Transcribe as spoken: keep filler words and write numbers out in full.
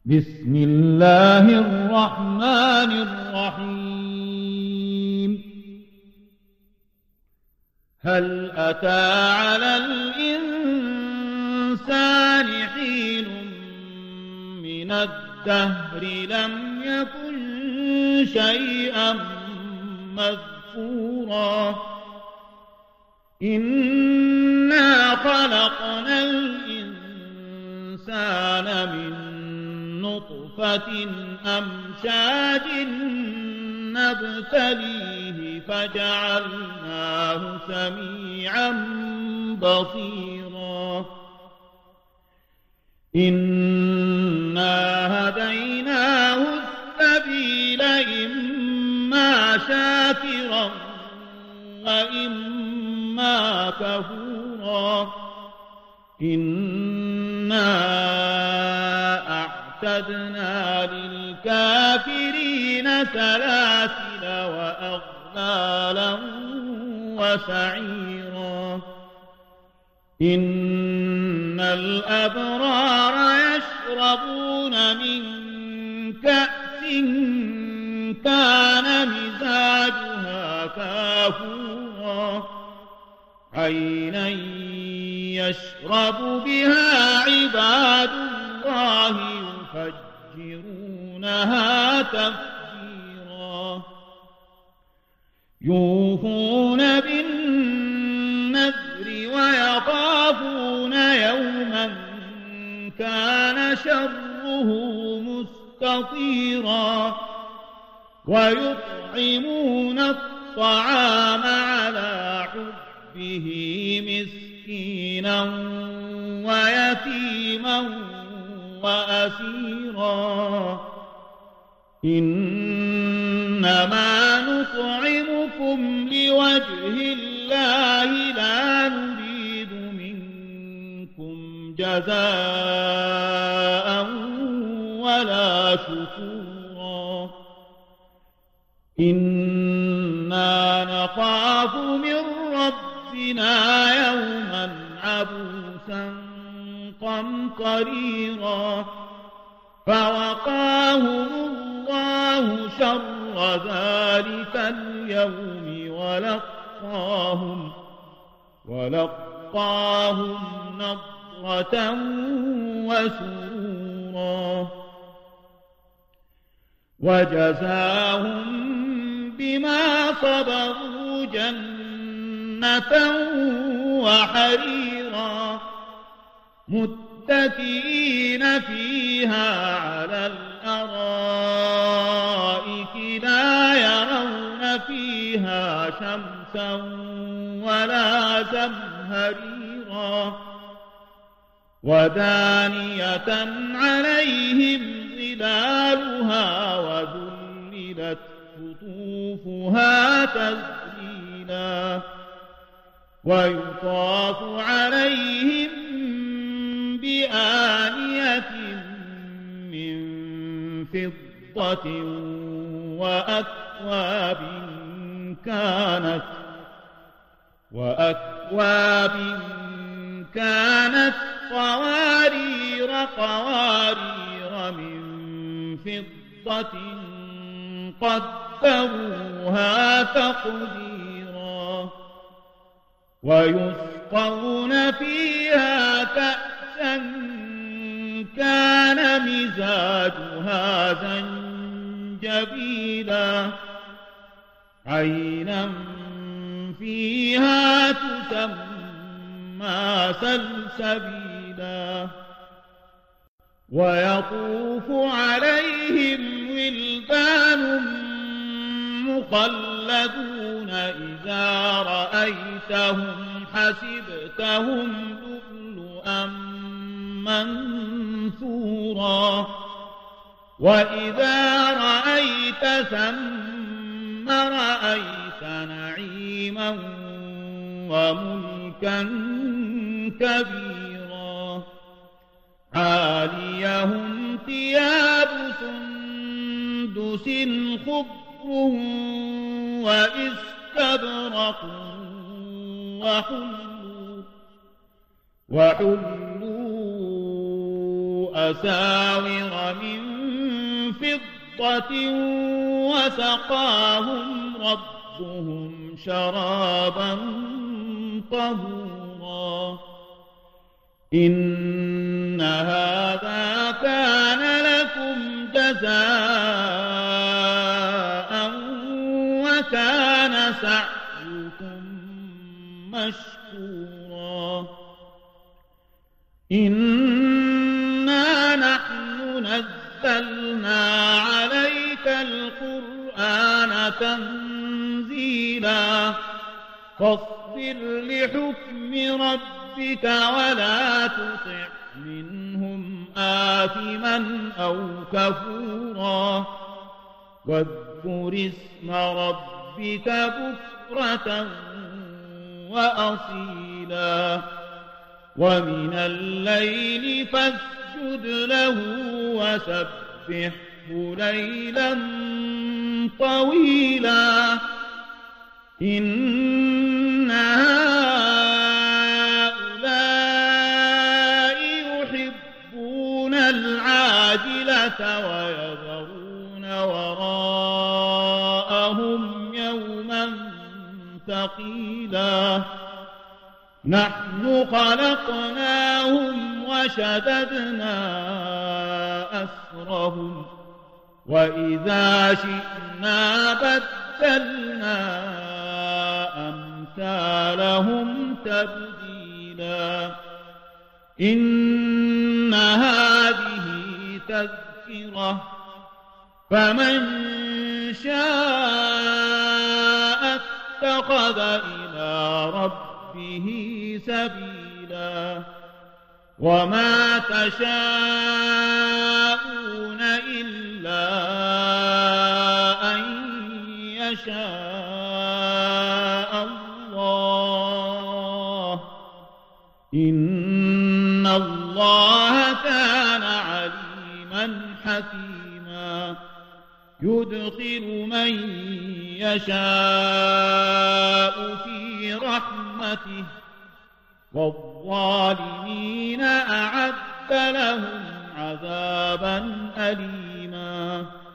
بسم الله الرحمن الرحيم هل أتى على الإنسان حين من الدهر لم يكن شيئا مذكورا إنا خلقنا الإنسان من نطفة أمشاج نبتليه فجعلناه سميعا بصيرا إنا هديناه السبيل إما شاكرا وإما كفورا إنا أعتدنا للكافرين سلاسل وأغلالا وسعيرا إن الأبرار يشربون من كأس كان مزاجها كافورا عينا يشرب بها عباد الله يفجرونها تفجيرا يوفون بالنذر ويخافون يوما كان شره مستطيرا ويطعمون الطعام على حبه مسكينا ويتيما وأسيرا إنما نطعمكم لوجه الله لا نريد منكم جزاء ولا شكورا إنا نخاف من ربنا يوما عبوسا قمطريرا فوقاهم الله شر ذلك اليوم ولقاهم ولقاهم نضرة وسرورا وجزاهم بما صبروا جنة وحريرا متكئين فيها على الأرائك لا يرون فيها شمسا ولا زمهريرا ودانية عليهم ظلالها وذللت قطوفها تذليلا ويطاف عليهم بآنية من فضة وأكواب كانت وأكواب كانت قوارير قوارير من فضة قدروها تقديرا ويسقون فيها كأسا كان مزاجها زنجبيلا عينا فيها تسمى سلسبيلا ويطوف عليهم ولدان مخلدون إذا رأيتهم حسبتهم لؤلؤا منثورا وإذا رأيت ثم رأيت نعيما وملكا كبيرا عاليهم ثياب سندس خضر وإستبرق وحلوا وحلوا أساور من فضة وسقاهم ربهم شرابا طهورا إن هذا كان لكم جزاء وكان سعيكم مشكورا إنا نحن نزلنا عليك القرآن تنزيلا فاصبر لحكم ربك ولا تطع منهم آثما أو كفورا واذكر اسم ربك بكرة وأصيلا ومن الليل فاسجد له وسبحه ليلا طويلا إن هؤلاء يحبون العاجلة ويذرون وراءهم يوما ثقيلا نحن خلقناهم وشددنا أسرهم وإذا شئنا بدلنا أمثالهم تبديلا إن هذه تذكرة فمن شاء اتخذ إلى ربه سبيلا وما تشاءون إلا أن يشاء الله إن الله كان عليما حكيما يدخل من يشاء في رحمته والظالمين أعد لهم عذابا أليما